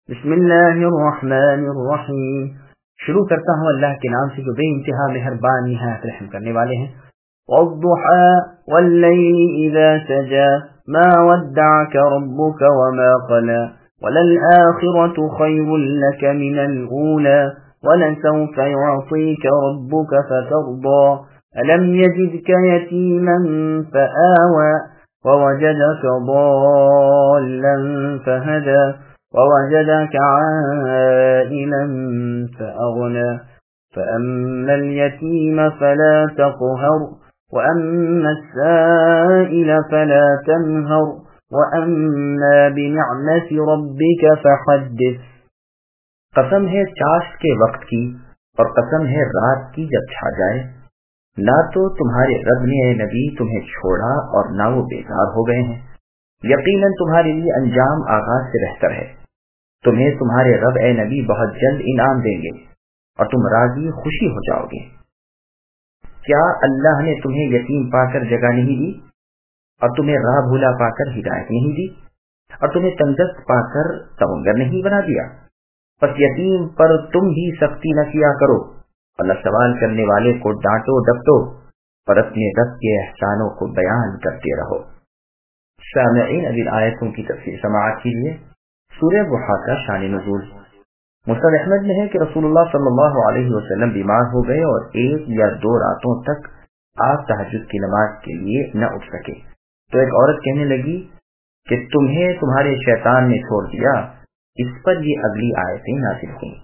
بسم اللہ الرحمن الرحیم. شروع کرتا ہوں اللہ کے نام سے جو بے انتہا مہربان نہایت رحم کرنے والے ہیں. والضحى والليل إذا سجى ما ودعك ربك وما قلى وللآخرة خير لك من الأولى ولسوف يعطيك ربك فترضى ألم يجدك يتيما فآوى ووجدك ضالا فهدى ووجدك عائلا فأغنى فأما اليتيم فلا تقهر وأما السائل فلا تنهر وأما بنعمة ربك فحدث. قسم ہے چاشت کے وقت کی اور قسم ہے رات کی جب چھا جائے. نہ تو تمہارے رب نے اے نبی تمہیں چھوڑا اور نہ وہ بیزار ہو گئے ہیں. یقیناً تمہارے لیے انجام آغاز سے بہتر ہے. تمہیں تمہارے رب اے نبی بہت جلد انعام دیں گے اور تم راضی خوشی ہو جاؤ گے. کیا اللہ نے تمہیں یتیم پا کر جگہ نہیں دی اور تمہیں راہ بھولا پا کر ہدایت نہیں دی اور تمہیں تندرست پا کر توانگر نہیں بنا دیا؟ پس یتیم پر تم بھی سختی نہ کیا کرو. اللہ سوال کرنے والے کو ڈانٹو ڈپٹو پر اپنے رب کے احسانوں کو بیان کرتے رہو. سامعین اب ان آیتوں کی تفسیر سماعت کیجیے. سورہ ضحیٰ کا شان نزول. مسند احمد میں ہے کہ رسول اللہ صلی اللہ علیہ وسلم بیمار ہو گئے اور 1 یا 2 راتوں تک آپ تہجد کی نماز کے لیے نہ اٹھ سکے. تو ایک عورت کہنے لگی کہ تمہیں تمہارے شیطان نے چھوڑ دیا. اس پر یہ اگلی آیتیں نازل ہوئیں.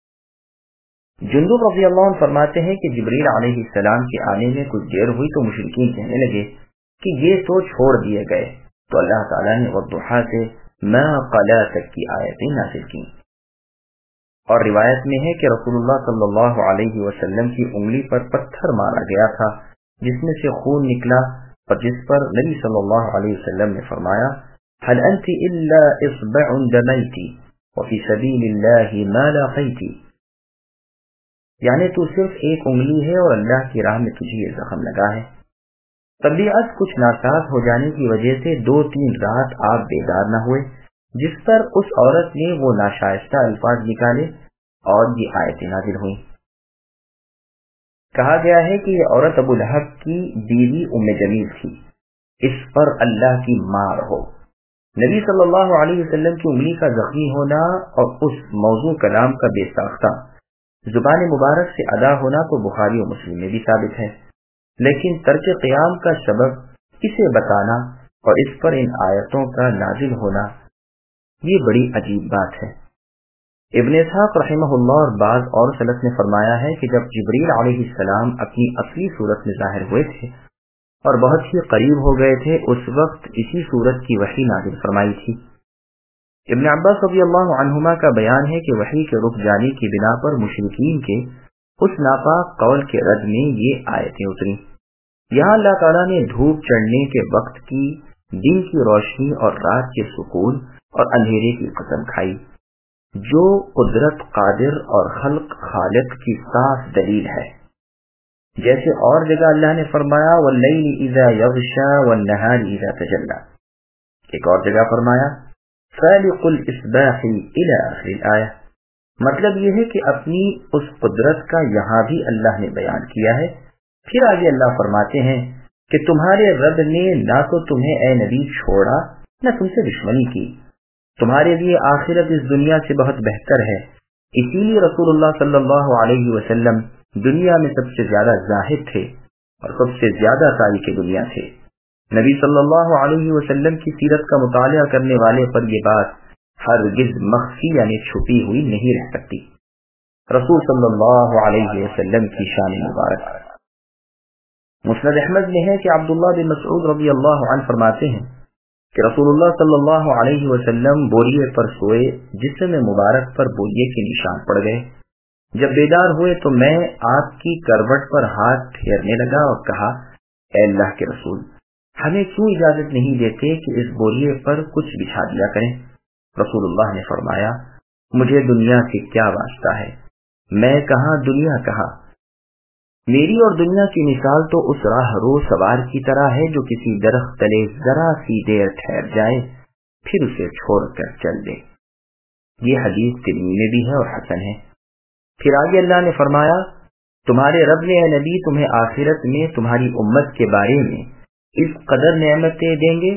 جندب رضی اللہ عنہ فرماتے ہیں کہ جبریل علیہ السلام کے آنے میں کچھ دیر ہوئی تو مشرکین کہنے لگے کہ یہ تو چھوڑ دیے گئے. تو اللہ تعالیٰ نے والضحیٰ سے ما قلا تک کی آیتیں نازل کی. اور روایت میں ہے کہ رسول اللہ صلی اللہ علیہ وسلم کی انگلی پر پتھر مارا گیا تھا جس میں سے خون نکلا اور جس پر نبی صلی اللہ علیہ وسلم نے فرمایا هل انت الا اصبع دميت وفي سبيل الله ما لاقيت. یعنی تو صرف ایک انگلی ہے اور اللہ کی راہ میں تجھے یہ زخم لگا ہے. طبیعت کچھ ناساز ہو جانے کی وجہ سے 2-3 رات آپ بیدار نہ ہوئے جس پر اس عورت نے وہ ناشائستہ الفاظ نکالے اور یہ آیتیں نازل ہوئیں. کہا گیا ہے کہ یہ عورت ابو لہب کی بیوی ام جمیل تھی. اس پر اللہ کی مار ہو. نبی صلی اللہ علیہ وسلم کی انگلی کا زخمی ہونا اور اس موضوع کلام کا بے ساختہ زبان مبارک سے ادا ہونا تو بخاری و مسلم میں بھی ثابت ہے. لیکن ترک قیام کا سبب اسے بتانا اور اس پر ان آیتوں کا نازل ہونا یہ بڑی عجیب بات ہے. ابن اسحاق رحمہ اللہ اور بعض اور سلف نے فرمایا ہے کہ جب جبریل علیہ السلام اپنی اصلی صورت میں ظاہر ہوئے تھے اور بہت ہی قریب ہو گئے تھے اس وقت اسی صورت کی وحی نازل فرمائی تھی. ابن عباس رضی اللہ عنہما کا بیان ہے کہ وحی کے رک جانے کی بنا پر مشرکین کے اس ناپاک قول کے رد میں یہ آیتیں اتری. یہاں اللہ تعالیٰ نے دھوپ چڑھنے کے وقت کی، دن کی روشنی اور رات کے سکون اور اندھیرے کی قسم کھائی جو قدرت قادر اور خلق خالق کی صاف دلیل ہے. جیسے اور جگہ اللہ نے فرمایا واللیل اذا یغشا والنہار اذا تجلی. ایک اور جگہ فرمایا فالق الاصباح الى آخر الآیہ. مطلب یہ ہے کہ اپنی اس قدرت کا یہاں بھی اللہ نے بیان کیا ہے. پھر آگے اللہ فرماتے ہیں کہ تمہارے رب نے نہ تو تمہیں اے نبی چھوڑا نہ تم سے دشمنی کی. تمہارے لیے آخرت اس دنیا سے بہت بہتر ہے. اسی لیے رسول اللہ صلی اللہ علیہ وسلم دنیا میں سب سے زیادہ زاہد تھے اور سب سے زیادہ تاریک دنیا تھے. نبی صلی اللہ علیہ وسلم کی سیرت کا مطالعہ کرنے والے پر یہ بات ہرگز مخفی یعنی چھپی ہوئی نہیں رہ سکتی. رسول صلی اللہ علیہ وسلم کی شان مبارک. مسند احمد میں ہے کہ عبداللہ بن مسعود رضی اللہ عنہ فرماتے ہیں کہ رسول اللہ صلی اللہ علیہ وسلم بوریے پر سوئے، جسم مبارک پر بوریے کے نشان پڑ گئے. جب بیدار ہوئے تو میں آپ کی کروٹ پر ہاتھ پھیرنے لگا اور کہا اے اللہ کے رسول، ہمیں کیوں اجازت نہیں دیتے کہ اس بوریے پر کچھ بچھا دیا کریں؟ رسول اللہ نے فرمایا مجھے دنیا سے کیا واسطہ ہے، میں کہاں دنیا کہاں. میری اور دنیا کی مثال تو اس راہ رو سوار کی طرح ہے جو کسی درخت تلے ذرا سی دیر ٹھہر جائے پھر اسے چھوڑ کر چل دے. یہ حدیث ترمذی میں بھی ہے اور حسن ہے۔ پھر آگے اللہ نے فرمایا تمہارے رب نے اے نبی تمہیں آخرت میں تمہاری امت کے بارے میں اس قدر نعمتیں دیں گے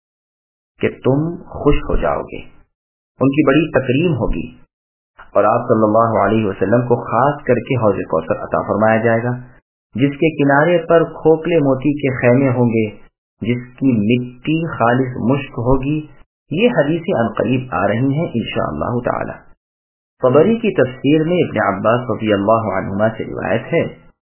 کہ تم خوش ہو جاؤ گے، ان کی بڑی تکریم ہوگی، اور آپ صلی اللہ علیہ وسلم کو خاص کر کے حوض کوثر عطا فرمایا جائے گا جس کے کنارے پر کھوکھلے موتی کے خیمے ہوں گے، جس کی مٹی خالص مشک ہوگی۔ یہ حدیثیں عنقریب آ رہی ہیں انشاءاللہ تعالی۔ طبری کی تفسیر میں ابن عباس رضی اللہ عنہما سے روایت ہے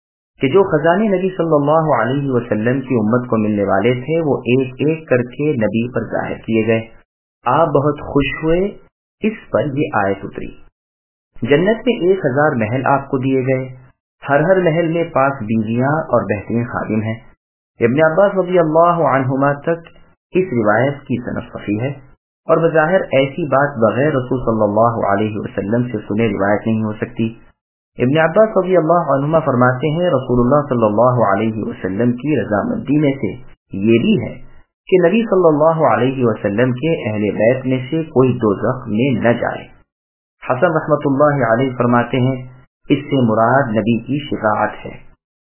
کہ جو خزانے نبی صلی اللہ علیہ وسلم کی امت کو ملنے والے تھے وہ ایک ایک کر کے نبی پر ظاہر کیے گئے۔ آپ بہت خوش ہوئے، اس پر یہ آیت اتری۔ جنت میں 1000 محل آپ کو دیے گئے، ہر محل میں 5 بیویاں اور بہترین خادم ہیں۔ ابن عباس رضی اللہ عنہما تک اس روایت کی سند صحیح ہے، اور بظاہر ایسی بات بغیر رسول صلی اللہ علیہ وسلم سے سنے روایت نہیں ہو سکتی۔ ابن عباس رضی اللہ عنہما فرماتے ہیں رسول اللہ صلی اللہ علیہ وسلم کی رضامندی میں سے یہ بھی ہے کہ نبی صلی اللہ علیہ وسلم کے اہل بیت میں سے کوئی دوزخ میں نہ جائے۔ حسن رحمۃ اللہ علیہ فرماتے ہیں اس سے مراد نبی کی شفاعت ہے۔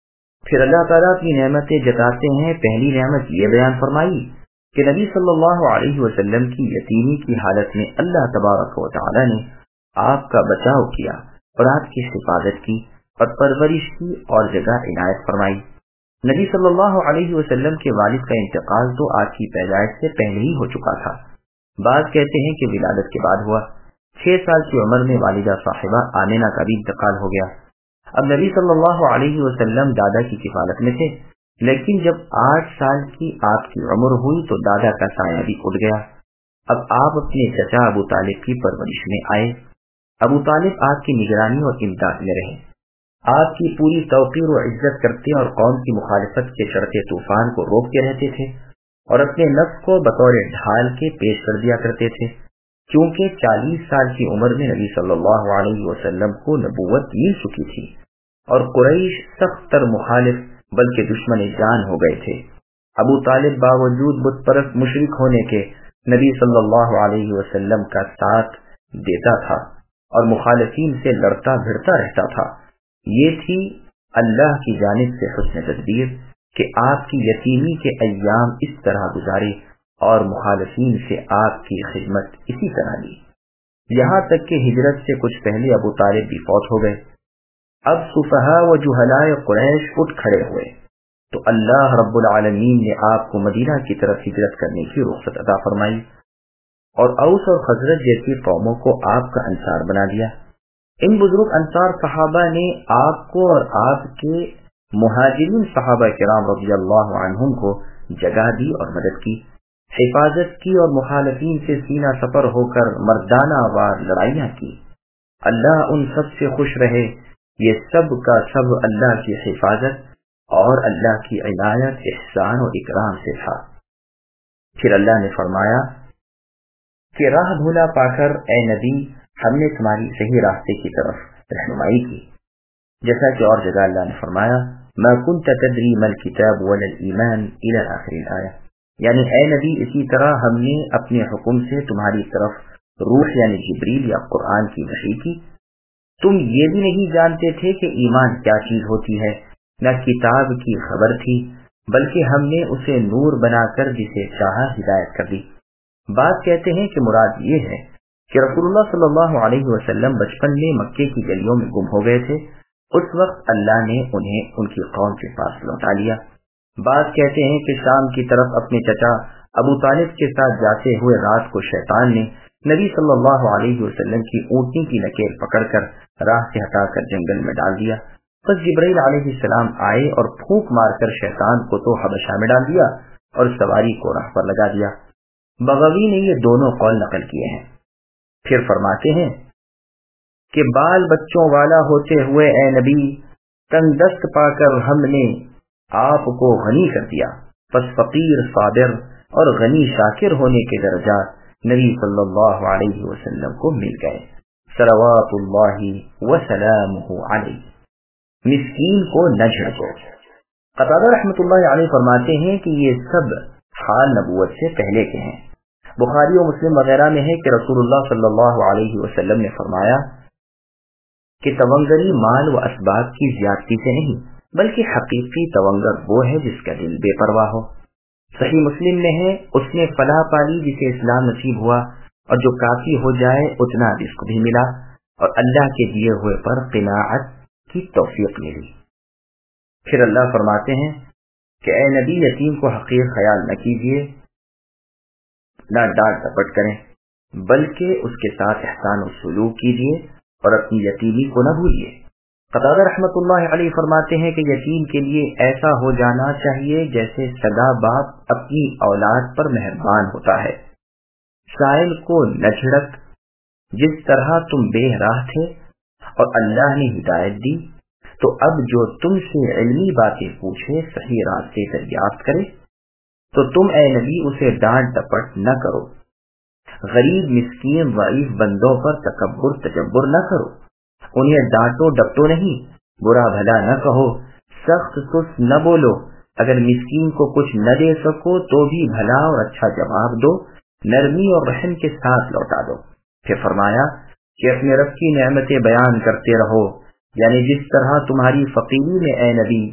پھر اللہ تعالیٰ کی نعمتیں جتاتے ہیں۔ پہلی نعمت یہ بیان فرمائی کہ نبی صلی اللہ علیہ وسلم کی یتیمی کی حالت میں اللہ تبارک و تعالی نے آپ کا بچاؤ کیا اور آپ کی حفاظت کی اور پرورش کی اور جگہ عنایت فرمائی۔ نبی صلی اللہ علیہ وسلم کے والد کا انتقال تو آپ کی پیدائش سے پہلے ہی ہو چکا تھا، بعض کہتے ہیں کہ ولادت کے بعد ہوا۔ 6 سال کی عمر میں والدہ صاحبہ آمنہ کا بھی انتقال ہو گیا۔ اب نبی صلی اللہ علیہ وسلم دادا کی کفالت میں تھے، لیکن جب 8 سال کی آپ کی عمر ہوئی تو دادا کا سایہ بھی اٹھ گیا۔ اب آپ اپنے چچا ابو طالب کی پرورش میں آئے۔ ابو طالب آپ کی نگرانی اور امداد میں رہے، آپ کی پوری توقیر و عزت کرتے اور قوم کی مخالفت کے چڑھتے طوفان کو روکتے رہتے تھے اور اپنے نفس کو بطور ڈھال کے پیش کر دیا کرتے تھے، کیونکہ 40 سال کی عمر میں نبی صلی اللہ علیہ وسلم کو نبوت مل چکی تھی اور قریش سخت تر مخالف بلکہ دشمن جان ہو گئے تھے۔ ابو طالب باوجود بت پرست مشرک ہونے کے نبی صلی اللہ علیہ وسلم کا ساتھ دیتا تھا اور مخالفین سے لڑتا بھڑتا رہتا تھا۔ یہ تھی اللہ کی جانب سے حسن تدبیر کہ آپ کی یتیمی کے ایام اس طرح گزارے اور مخالفین سے آپ کی خدمت اسی طرح لی، یہاں تک کہ ہجرت سے کچھ پہلے ابو طالب بھی فوت ہو گئے۔ اب صفحاء و جہلاء قریش اٹھ کھڑے ہوئے تو اللہ رب العالمین نے آپ کو مدینہ کی طرف ہجرت کرنے کی رخصت عطا فرمائی اور اوس اور خزرج جیسی قوموں کو آپ کا انصار بنا دیا۔ ان بزرگ انصار صحابہ نے آپ کو اور آپ کے مہاجرین صحابہ کرام رضی اللہ عنہم کو جگہ دی اور مدد کی، حفاظت کی اور مخالفین سے سینہ سپر ہو کر مردانہ وار لڑائیاں کی۔ اللہ ان سب سے خوش رہے۔ یہ سب کا سب اللہ کی حفاظت اور اللہ کی عنایت، احسان اور اکرام سے تھا۔ پھر اللہ نے فرمایا کہ راہ بھولا پا کر اے نبی ہم نے تمہاری صحیح راستے کی طرف رہنمائی کی، جیسا کہ اور جگہ اللہ نے فرمایا ما كنت تدری ما الكتاب ولا الایمان الى آخر الآیہ، یعنی اے نبی اسی طرح ہم نے اپنے حکم سے تمہاری طرف روح یعنی جبریل یا قرآن کی وحی کی۔ تم یہ بھی نہیں جانتے تھے کہ ایمان کیا چیز ہوتی ہے، نہ کتاب کی خبر تھی، بلکہ ہم نے اسے نور بنا کر جسے چاہا ہدایت کر دی۔ بعض کہتے ہیں کہ مراد یہ ہے کہ رسول اللہ صلی اللہ علیہ وسلم بچپن میں مکے کی گلیوں میں گم ہو گئے تھے، اس وقت اللہ نے انہیں ان کی قوم کے پاس لوٹا لیا۔ بعض کہتے ہیں کہ شام کی طرف اپنے چچا ابو طالب کے ساتھ جاتے ہوئے رات کو شیطان نے نبی صلی اللہ علیہ وسلم کی اونٹنی کی نکیل پکڑ کر راہ سے ہٹا کر جنگل میں ڈال دیا۔ بس جبرائیل علیہ السلام آئے اور پھونک مار کر شیطان کو تو حبشہ میں ڈال دیا اور سواری کو راہ پر لگا دیا۔ بغوی نے یہ دونوں قول نقل کیے ہیں۔ پھر فرماتے ہیں کہ بال بچوں والا ہوتے ہوئے اے نبی تنگ دست پا کر ہم نے آپ کو غنی کر دیا، پس فقیر صابر اور غنی شاکر ہونے کے درجات نبی صلی اللہ علیہ وسلم کو مل گئے، صلوات اللہ وسلامہ علیہ۔ مسکین کو نہ جھڑکو۔ قتادہ رحمۃ اللہ علیہ فرماتے ہیں کہ یہ سب حال نبوت سے پہلے کے ہیں۔ بخاری و مسلم وغیرہ میں ہے کہ رسول اللہ صلی اللہ علیہ وسلم نے فرمایا کہ تونگری مال و اسباب کی زیادتی سے نہیں بلکہ حقیقی تونگر وہ ہے جس کا دل بے پرواہ ہو۔ صحیح مسلم میں ہے اس نے فلاح پالی جسے اسلام نصیب ہوا اور جو کافی ہو جائے اتنا رزق بھی ملا اور اللہ کے دیے ہوئے پر قناعت کی توفیق ملی۔ پھر اللہ فرماتے ہیں کہ اے نبی یتیم کو حقیر خیال نہ کیجیے، نہ ڈانٹ ڈپٹ کریں، بلکہ اس کے ساتھ احسان و سلوک کیجیے اور اپنی یتیمی کو نہ بھولیے۔ قتادہ رحمۃ اللہ علیہ فرماتے ہیں کہ یتیم کے لیے ایسا ہو جانا چاہیے جیسے سگا باپ اپنی اولاد پر مہربان ہوتا ہے۔ سائل کو نہ جھڑک، جس طرح تم بے راہ تھے اور اللہ نے ہدایت دی تو اب جو تم سے علمی باتیں پوچھے صحیح راستے دریافت کرے تو تم اے نبی اسے ڈانٹ ڈپٹ نہ کرو۔ غریب مسکین ضعیف بندوں پر تجبر نہ کرو، انہیں ڈانٹو ڈپٹو نہیں، برا بھلا نہ کہو، سخت سست نہ بولو، اگر مسکین کو کچھ نہ دے سکو تو بھی بھلا اور اچھا جواب دو، نرمی اور رحم کے ساتھ لوٹا دو۔ پھر فرمایا کہ اپنے رب کی نعمتیں بیان کرتے رہو، یعنی جس طرح تمہاری فقیری میں اے نبی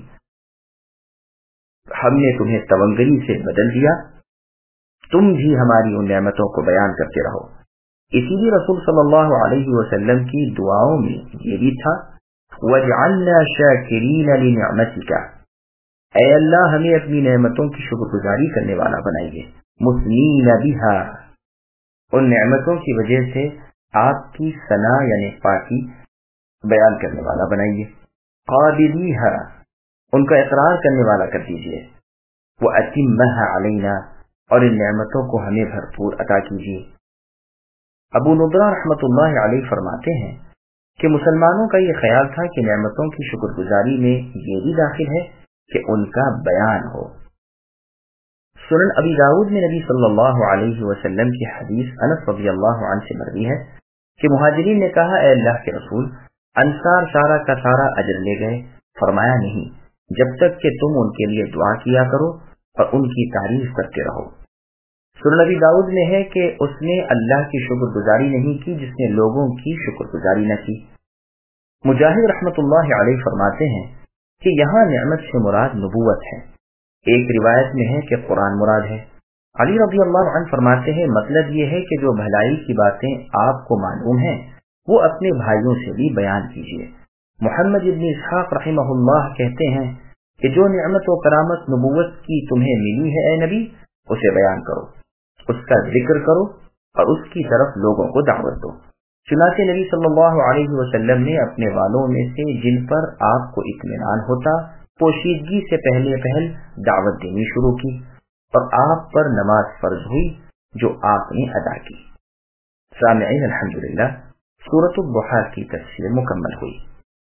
ہم نے تمہیں تونگری سے بدل دیا، تم بھی ہماری ان نعمتوں کو بیان کرتے رہو۔ اسی لیے رسول صلی اللہ علیہ وسلم کی دعاؤں میں یہ بھی تھا وَاجْعَلْنَا شَاكِرِينَ لِنِعْمَتِكَ، اے اللہ ہمیں اپنی نعمتوں کی شکر گزاری کرنے والا بنائیے، مُثْنِينَ بِهَا، ان نعمتوں کی وجہ سے آپ کی ثنا یعنی پاکی بیان کرنے والا بنائیے، قَابِلِيهَا، ان کا اقرار کرنے والا کر دیجیے، وَأَتِمَّهَا عَلَيْنَا، اور ان نعمتوں کو ہمیں بھرپور عطا کیجیے۔ ابو نضرہ رحمۃ اللہ علیہ فرماتے ہیں کہ مسلمانوں کا یہ خیال تھا کہ نعمتوں کی شکر گزاری میں یہ بھی داخل ہے کہ ان کا بیان ہو۔ سنن ابی داؤد میں نبی صلی اللہ علیہ وسلم کی حدیث انس رضی اللہ عنہ سے مروی ہے کہ مہاجرین نے کہا اے اللہ کے رسول، انصار سارا کا سارا اجر لے گئے۔ فرمایا نہیں، جب تک کہ تم ان کے لیے دعا کیا کرو اور ان کی تعریف کرتے رہو۔ سنن ابی داؤد میں ہے کہ اس نے اللہ کی شکر گزاری نہیں کی جس نے لوگوں کی شکر گزاری نہ کی۔ مجاہد رحمۃ اللہ علیہ فرماتے ہیں کہ یہاں نعمت سے مراد نبوت ہے، ایک روایت میں ہے کہ قرآن مراد ہے۔ علی رضی اللہ عنہ فرماتے ہیں مطلب یہ ہے کہ جو بھلائی کی باتیں آپ کو معلوم ہیں وہ اپنے بھائیوں سے بھی بیان کیجیے۔ محمد ابن اسحاق رحمہ اللہ کہتے ہیں کہ جو نعمت و کرامت نبوت کی تمہیں ملی ہے اے نبی، اسے بیان کرو، اس کا ذکر کرو اور اس کی طرف لوگوں کو دعوت دو۔ چنانچہ نبی صلی اللہ علیہ وسلم نے اپنے والوں میں سے جن پر آپ کو اطمینان ہوتا پوشیدگی سے پہل دعوت دینی شروع کی اور آپ پر نماز فرض ہوئی جو آپ نے ادا کی۔ سامعین الحمدللہ، سورۃ الضحیٰ کی تفسیر مکمل ہوئی۔